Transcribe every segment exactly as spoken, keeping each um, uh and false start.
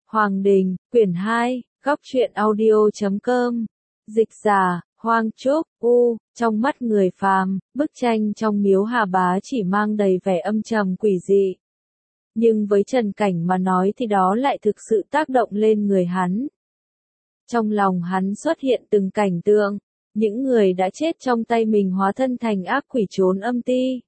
Hoàng Đình, quyển hai, góc truyện audio chấm com. Dịch giả, Hoang Trúc, U, trong mắt người phàm, bức tranh trong miếu Hà Bá chỉ mang đầy vẻ âm trầm quỷ dị. Nhưng với Trần Cảnh mà nói thì đó lại thực sự tác động lên người hắn. Trong lòng hắn xuất hiện từng cảnh tượng, những người đã chết trong tay mình hóa thân thành ác quỷ trốn âm ti.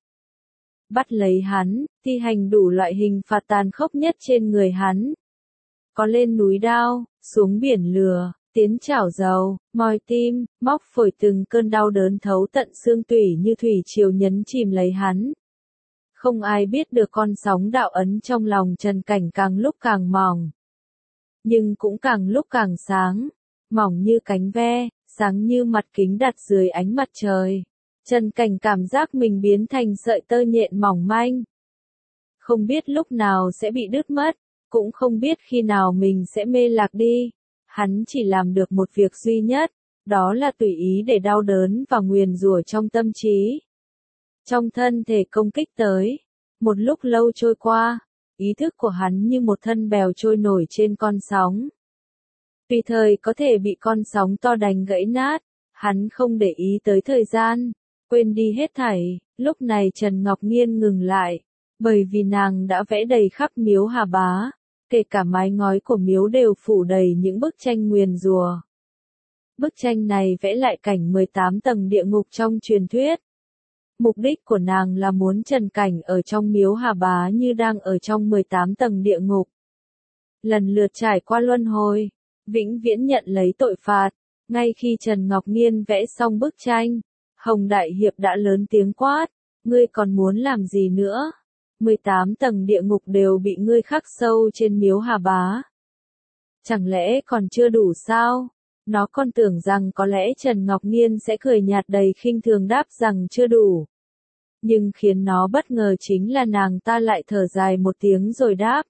Bắt lấy hắn, thi hành đủ loại hình phạt tàn khốc nhất trên người hắn. Có lên núi đao, xuống biển lửa, tiến chảo dầu, moi tim, móc phổi, từng cơn đau đớn thấu tận xương tủy như thủy triều nhấn chìm lấy hắn. Không ai biết được con sóng đạo ấn trong lòng Trần Cảnh càng lúc càng mỏng. Nhưng cũng càng lúc càng sáng, mỏng như cánh ve, sáng như mặt kính đặt dưới ánh mặt trời. Trần Cảnh cảm giác mình biến thành sợi tơ nhện mỏng manh. Không biết lúc nào sẽ bị đứt mất, cũng không biết khi nào mình sẽ mê lạc đi. Hắn chỉ làm được một việc duy nhất, đó là tùy ý để đau đớn và nguyền rủa trong tâm trí. Trong thân thể công kích tới, một lúc lâu trôi qua, ý thức của hắn như một thân bèo trôi nổi trên con sóng. Tùy thời có thể bị con sóng to đánh gãy nát, hắn không để ý tới thời gian, quên đi hết thảy. Lúc này Trần Ngọc Nghiên ngừng lại, bởi vì nàng đã vẽ đầy khắp miếu Hà Bá, kể cả mái ngói của miếu đều phủ đầy những bức tranh nguyền rủa. Bức tranh này vẽ lại cảnh mười tám tầng địa ngục trong truyền thuyết. Mục đích của nàng là muốn Trần Cảnh ở trong miếu Hà Bá như đang ở trong mười tám tầng địa ngục. Lần lượt trải qua luân hồi, vĩnh viễn nhận lấy tội phạt. Ngay khi Trần Ngọc Nghiên vẽ xong bức tranh, Hồng Đại Hiệp đã lớn tiếng quát, ngươi còn muốn làm gì nữa? mười tám tầng địa ngục đều bị ngươi khắc sâu trên miếu Hà Bá. Chẳng lẽ còn chưa đủ sao? Nó còn tưởng rằng có lẽ Trần Ngọc Nghiên sẽ cười nhạt đầy khinh thường đáp rằng chưa đủ. Nhưng khiến nó bất ngờ chính là nàng ta lại thở dài một tiếng rồi đáp.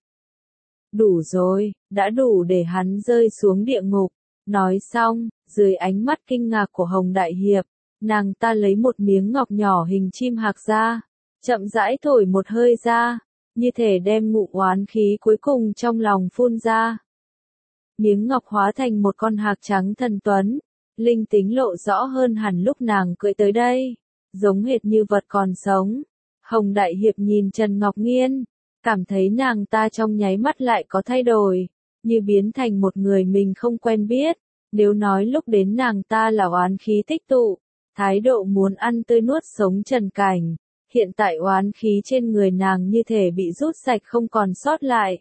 Đủ rồi, đã đủ để hắn rơi xuống địa ngục. Nói xong, dưới ánh mắt kinh ngạc của Hồng Đại Hiệp, nàng ta lấy một miếng ngọc nhỏ hình chim hạc ra, chậm rãi thổi một hơi ra, như thể đem ngụ oán khí cuối cùng trong lòng phun ra. Miếng ngọc hóa thành một con hạc trắng thần tuấn, linh tính lộ rõ hơn hẳn lúc nàng cưỡi tới đây, giống hệt như vật còn sống. Hồng Đại Hiệp nhìn Trần Ngọc Nghiên, cảm thấy nàng ta trong nháy mắt lại có thay đổi, như biến thành một người mình không quen biết. Nếu nói lúc đến nàng ta là oán khí tích tụ, thái độ muốn ăn tươi nuốt sống Trần Cảnh, hiện tại oán khí trên người nàng như thể bị rút sạch không còn sót lại.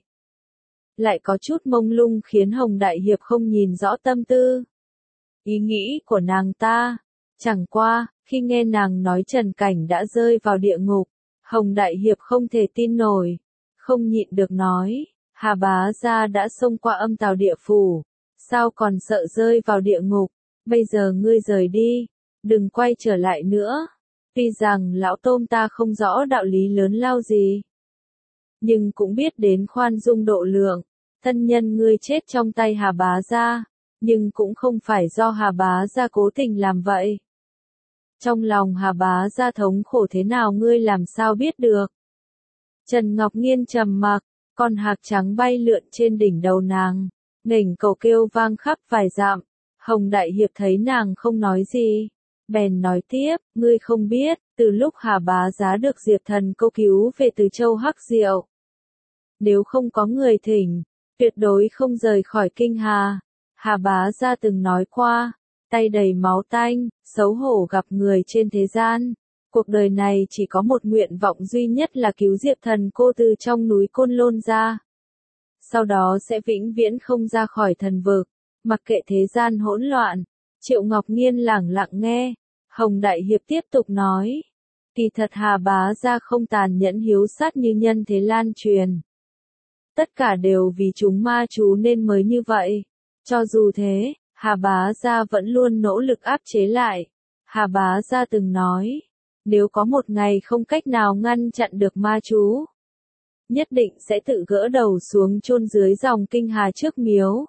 Lại có chút mông lung khiến Hồng Đại Hiệp không nhìn rõ tâm tư, ý nghĩ của nàng ta. Chẳng qua, khi nghe nàng nói Trần Cảnh đã rơi vào địa ngục, Hồng Đại Hiệp không thể tin nổi, không nhịn được nói, Hà Bá gia đã xông qua âm tào địa phủ, sao còn sợ rơi vào địa ngục? Bây giờ ngươi rời đi, đừng quay trở lại nữa. Tuy rằng lão tôm ta không rõ đạo lý lớn lao gì, nhưng cũng biết đến khoan dung độ lượng. Thân nhân ngươi chết trong tay Hà Bá gia, nhưng cũng không phải do Hà Bá gia cố tình làm vậy. Trong lòng Hà Bá gia thống khổ thế nào ngươi làm sao biết được? Trần Ngọc Nghiên trầm mặc, con hạc trắng bay lượn trên đỉnh đầu nàng, nghềnh cầu kêu vang khắp vài dặm. Hồng Đại Hiệp thấy nàng không nói gì, bèn nói tiếp, ngươi không biết, từ lúc Hà Bá giá được Diệp Thần câu cứu về từ châu Hắc Diệu, nếu không có người thỉnh, tuyệt đối không rời khỏi kinh Hà. Hà Bá gia từng nói qua, tay đầy máu tanh, xấu hổ gặp người trên thế gian. Cuộc đời này chỉ có một nguyện vọng duy nhất là cứu Diệp Thần cô từ trong núi Côn Lôn ra. Sau đó sẽ vĩnh viễn không ra khỏi thần vực, mặc kệ thế gian hỗn loạn. Triệu Ngọc Nghiên lẳng lặng nghe, Hồng Đại Hiệp tiếp tục nói. Kỳ thật Hà Bá gia không tàn nhẫn hiếu sát như nhân thế lan truyền. Tất cả đều vì chúng ma chú nên mới như vậy. Cho dù thế, Hà Bá gia vẫn luôn nỗ lực áp chế lại. Hà Bá gia từng nói, nếu có một ngày không cách nào ngăn chặn được ma chú, nhất định sẽ tự gỡ đầu xuống chôn dưới dòng kinh Hà trước miếu,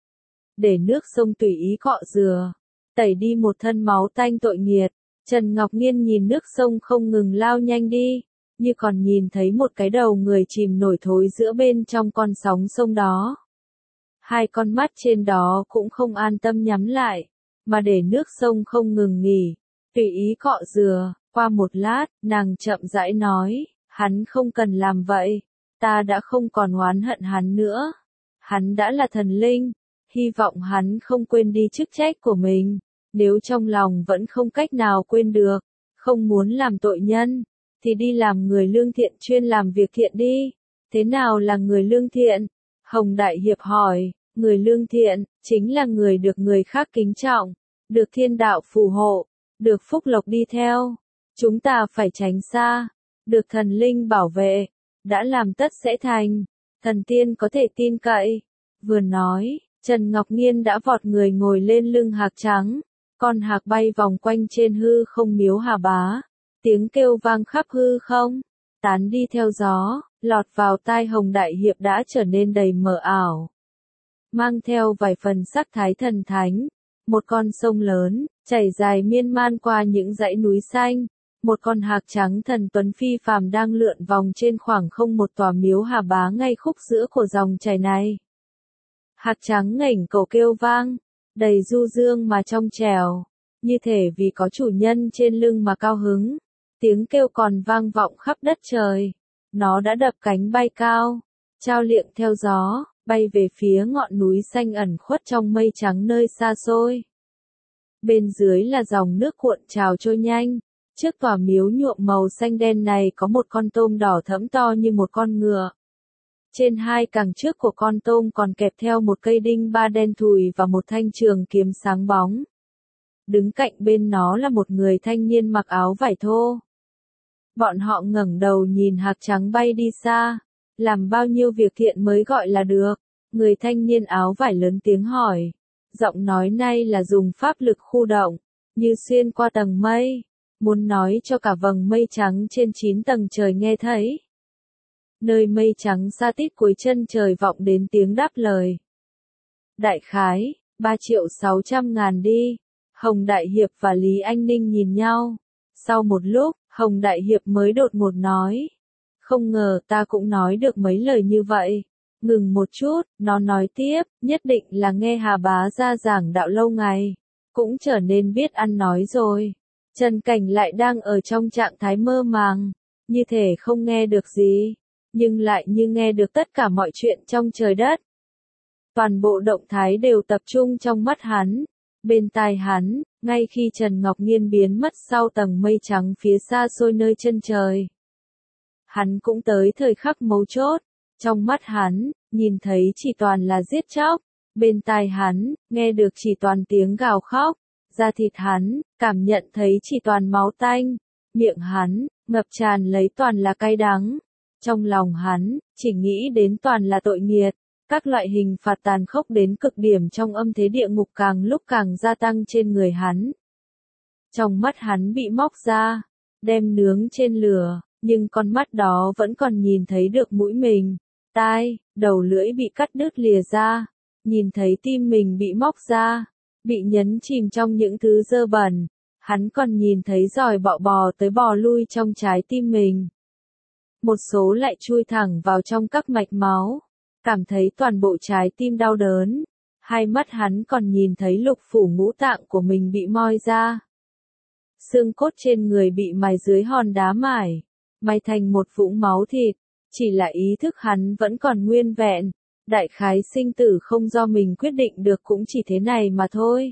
để nước sông tùy ý cọ rửa, tẩy đi một thân máu tanh tội nghiệt. Trần Ngọc Nghiên nhìn nước sông không ngừng lao nhanh đi, như còn nhìn thấy một cái đầu người chìm nổi thối giữa bên trong con sóng sông đó. Hai con mắt trên đó cũng không an tâm nhắm lại, mà để nước sông không ngừng nghỉ, tùy ý cọ rửa. Qua một lát, nàng chậm rãi nói, hắn không cần làm vậy, ta đã không còn oán hận hắn nữa. Hắn đã là thần linh, hy vọng hắn không quên đi chức trách của mình, nếu trong lòng vẫn không cách nào quên được, không muốn làm tội nhân, thì đi làm người lương thiện chuyên làm việc thiện đi. Thế nào là người lương thiện? Hồng Đại Hiệp hỏi, người lương thiện, chính là người được người khác kính trọng, được thiên đạo phù hộ, được phúc lộc đi theo. Chúng ta phải tránh xa, được thần linh bảo vệ, đã làm tất sẽ thành, thần tiên có thể tin cậy. Vừa nói, Trần Ngọc Nhiên đã vọt người ngồi lên lưng hạc trắng, con hạc bay vòng quanh trên hư không miếu Hà Bá, tiếng kêu vang khắp hư không, tán đi theo gió, lọt vào tai Hồng Đại Hiệp đã trở nên đầy mờ ảo, mang theo vài phần sắc thái thần thánh. Một con sông lớn, chảy dài miên man qua những dãy núi xanh. Một con hạc trắng thần tuấn phi phàm đang lượn vòng trên khoảng không một tòa miếu Hà Bá ngay khúc giữa của dòng chảy này. Hạc trắng ngẩng cổ kêu vang, đầy du dương mà trong trẻo, như thể vì có chủ nhân trên lưng mà cao hứng. Tiếng kêu còn vang vọng khắp đất trời. Nó đã đập cánh bay cao, trao liệng theo gió, bay về phía ngọn núi xanh ẩn khuất trong mây trắng nơi xa xôi. Bên dưới là dòng nước cuộn trào trôi nhanh. Trước tòa miếu nhuộm màu xanh đen này có một con tôm đỏ thẫm to như một con ngựa. Trên hai cẳng trước của con tôm còn kẹp theo một cây đinh ba đen thùi và một thanh trường kiếm sáng bóng. Đứng cạnh bên nó là một người thanh niên mặc áo vải thô. Bọn họ ngẩng đầu nhìn hạc trắng bay đi xa. Làm bao nhiêu việc thiện mới gọi là được? Người thanh niên áo vải lớn tiếng hỏi. Giọng nói này là dùng pháp lực khu động, như xuyên qua tầng mây. Muốn nói cho cả vầng mây trắng trên chín tầng trời nghe thấy. Nơi mây trắng xa tít cuối chân trời vọng đến tiếng đáp lời. Đại khái, ba triệu sáu trăm ngàn đi. Hồng Đại Hiệp và Lý Anh Ninh nhìn nhau. Sau một lúc, Hồng Đại Hiệp mới đột ngột nói. Không ngờ ta cũng nói được mấy lời như vậy. Ngừng một chút, nó nói tiếp, nhất định là nghe Hà Bá ra giảng đạo lâu ngày. Cũng trở nên biết ăn nói rồi. Trần Cảnh lại đang ở trong trạng thái mơ màng, như thể không nghe được gì, nhưng lại như nghe được tất cả mọi chuyện trong trời đất. Toàn bộ động thái đều tập trung trong mắt hắn, bên tai hắn, ngay khi Trần Ngọc Nhiên biến mất sau tầng mây trắng phía xa xôi nơi chân trời. Hắn cũng tới thời khắc mấu chốt, trong mắt hắn, nhìn thấy chỉ toàn là giết chóc, bên tai hắn, nghe được chỉ toàn tiếng gào khóc. Da thịt hắn, cảm nhận thấy chỉ toàn máu tanh, miệng hắn, ngập tràn lấy toàn là cay đắng. Trong lòng hắn, chỉ nghĩ đến toàn là tội nghiệt, các loại hình phạt tàn khốc đến cực điểm trong âm thế địa ngục càng lúc càng gia tăng trên người hắn. Trong mắt hắn bị móc ra, đem nướng trên lửa, nhưng con mắt đó vẫn còn nhìn thấy được mũi mình, tai, đầu lưỡi bị cắt đứt lìa ra, nhìn thấy tim mình bị móc ra. Bị nhấn chìm trong những thứ dơ bẩn, hắn còn nhìn thấy giòi bọ bò tới bò lui trong trái tim mình. Một số lại chui thẳng vào trong các mạch máu, cảm thấy toàn bộ trái tim đau đớn. Hai mắt hắn còn nhìn thấy lục phủ ngũ tạng của mình bị moi ra. Xương cốt trên người bị mài dưới hòn đá mài, mài thành một vũng máu thịt, chỉ là ý thức hắn vẫn còn nguyên vẹn. Đại khái sinh tử không do mình quyết định được cũng chỉ thế này mà thôi.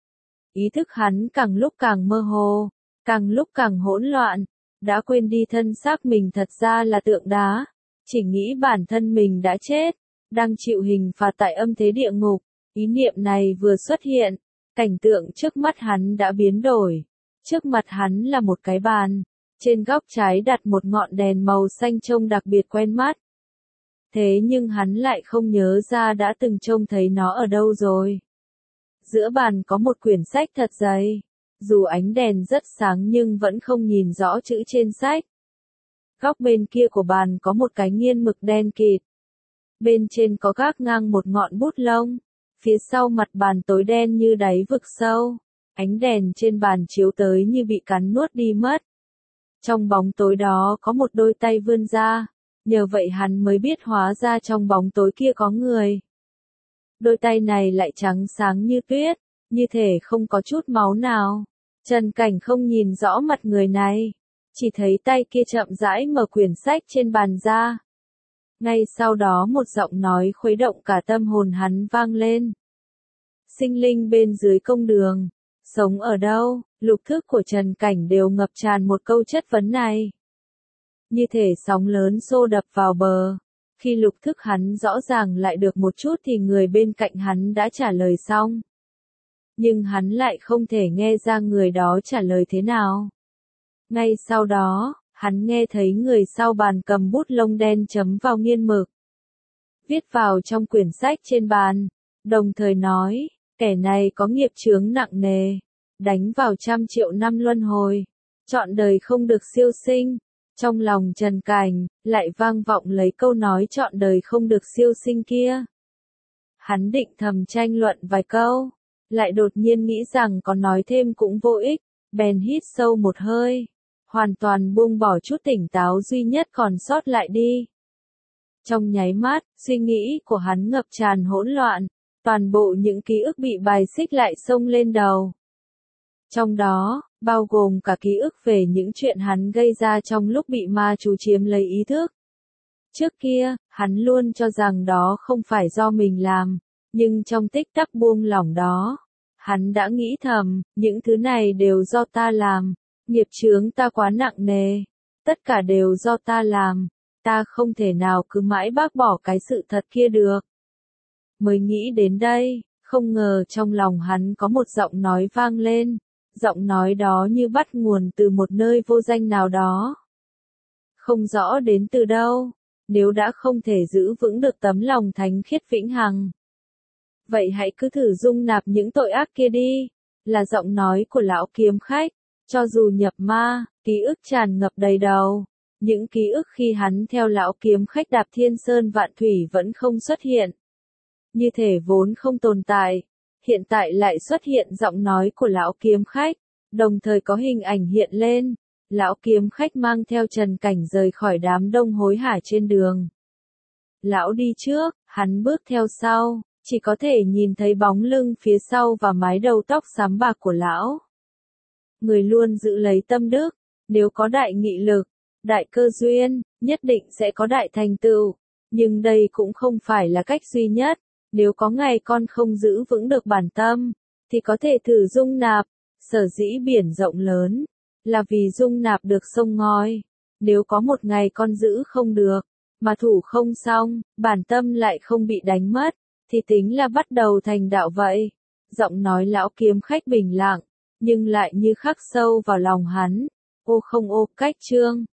Ý thức hắn càng lúc càng mơ hồ, càng lúc càng hỗn loạn, đã quên đi thân xác mình thật ra là tượng đá, chỉ nghĩ bản thân mình đã chết, đang chịu hình phạt tại âm thế địa ngục. Ý niệm này vừa xuất hiện, cảnh tượng trước mắt hắn đã biến đổi. Trước mặt hắn là một cái bàn, trên góc trái đặt một ngọn đèn màu xanh trông đặc biệt quen mắt. Thế nhưng hắn lại không nhớ ra đã từng trông thấy nó ở đâu rồi. Giữa bàn có một quyển sách thật dày. Dù ánh đèn rất sáng nhưng vẫn không nhìn rõ chữ trên sách. Góc bên kia của bàn có một cái nghiên mực đen kịt. Bên trên có gác ngang một ngọn bút lông. Phía sau mặt bàn tối đen như đáy vực sâu. Ánh đèn trên bàn chiếu tới như bị cắn nuốt đi mất. Trong bóng tối đó có một đôi tay vươn ra. Nhờ vậy hắn mới biết hóa ra trong bóng tối kia có người. đôi tay này lại trắng sáng như tuyết, như thể không có chút máu nào. Trần Cảnh không nhìn rõ mặt người này, chỉ thấy tay kia chậm rãi mở quyển sách trên bàn ra. Ngay sau đó một giọng nói khuấy động cả tâm hồn hắn vang lên. Sinh linh bên dưới công đường, sống ở đâu? Lục thức của Trần Cảnh đều ngập tràn một câu chất vấn này. Như thể sóng lớn xô đập vào bờ. Khi lục thức hắn rõ ràng lại được một chút thì người bên cạnh hắn đã trả lời xong. Nhưng hắn lại không thể nghe ra người đó trả lời thế nào. Ngay sau đó, hắn nghe thấy người sau bàn cầm bút lông đen chấm vào nghiên mực. Viết vào trong quyển sách trên bàn, đồng thời nói, kẻ này có nghiệp chướng nặng nề, đánh vào trăm triệu năm luân hồi, trọn đời không được siêu sinh. Trong lòng Trần Cảnh, lại vang vọng lấy câu nói trọn đời không được siêu sinh kia. Hắn định thầm tranh luận vài câu, lại đột nhiên nghĩ rằng có nói thêm cũng vô ích, bèn hít sâu một hơi, hoàn toàn buông bỏ chút tỉnh táo duy nhất còn sót lại đi. Trong nháy mắt, suy nghĩ của hắn ngập tràn hỗn loạn, toàn bộ những ký ức bị bài xích lại xông lên đầu. Trong đó, bao gồm cả ký ức về những chuyện hắn gây ra trong lúc bị ma chú chiếm lấy ý thức. Trước kia, hắn luôn cho rằng đó không phải do mình làm, nhưng trong tích tắc buông lỏng đó, hắn đã nghĩ thầm, những thứ này đều do ta làm, nghiệp chướng ta quá nặng nề, tất cả đều do ta làm, ta không thể nào cứ mãi bác bỏ cái sự thật kia được. Mới nghĩ đến đây, không ngờ trong lòng hắn có một giọng nói vang lên. Giọng nói đó như bắt nguồn từ một nơi vô danh nào đó. Không rõ đến từ đâu, nếu đã không thể giữ vững được tấm lòng thánh khiết vĩnh hằng. Vậy hãy cứ thử dung nạp những tội ác kia đi, là giọng nói của lão kiếm khách, cho dù nhập ma, ký ức tràn ngập đầy đầu. Những ký ức khi hắn theo lão kiếm khách đạp thiên sơn vạn thủy vẫn không xuất hiện. Như thể vốn không tồn tại. Hiện tại lại xuất hiện giọng nói của lão kiếm khách, đồng thời có hình ảnh hiện lên, lão kiếm khách mang theo Trần Cảnh rời khỏi đám đông hối hả trên đường. Lão đi trước, hắn bước theo sau, chỉ có thể nhìn thấy bóng lưng phía sau và mái đầu tóc xám bạc của lão. Người luôn giữ lấy tâm đức, nếu có đại nghị lực, đại cơ duyên, nhất định sẽ có đại thành tựu, nhưng đây cũng không phải là cách duy nhất. Nếu có ngày con không giữ vững được bản tâm, thì có thể thử dung nạp, sở dĩ biển rộng lớn, là vì dung nạp được sông ngòi. Nếu có một ngày con giữ không được, mà thủ không xong, bản tâm lại không bị đánh mất, thì tính là bắt đầu thành đạo vậy. Giọng nói lão kiếm khách bình lặng, nhưng lại như khắc sâu vào lòng hắn. Ô không ô, cách chương.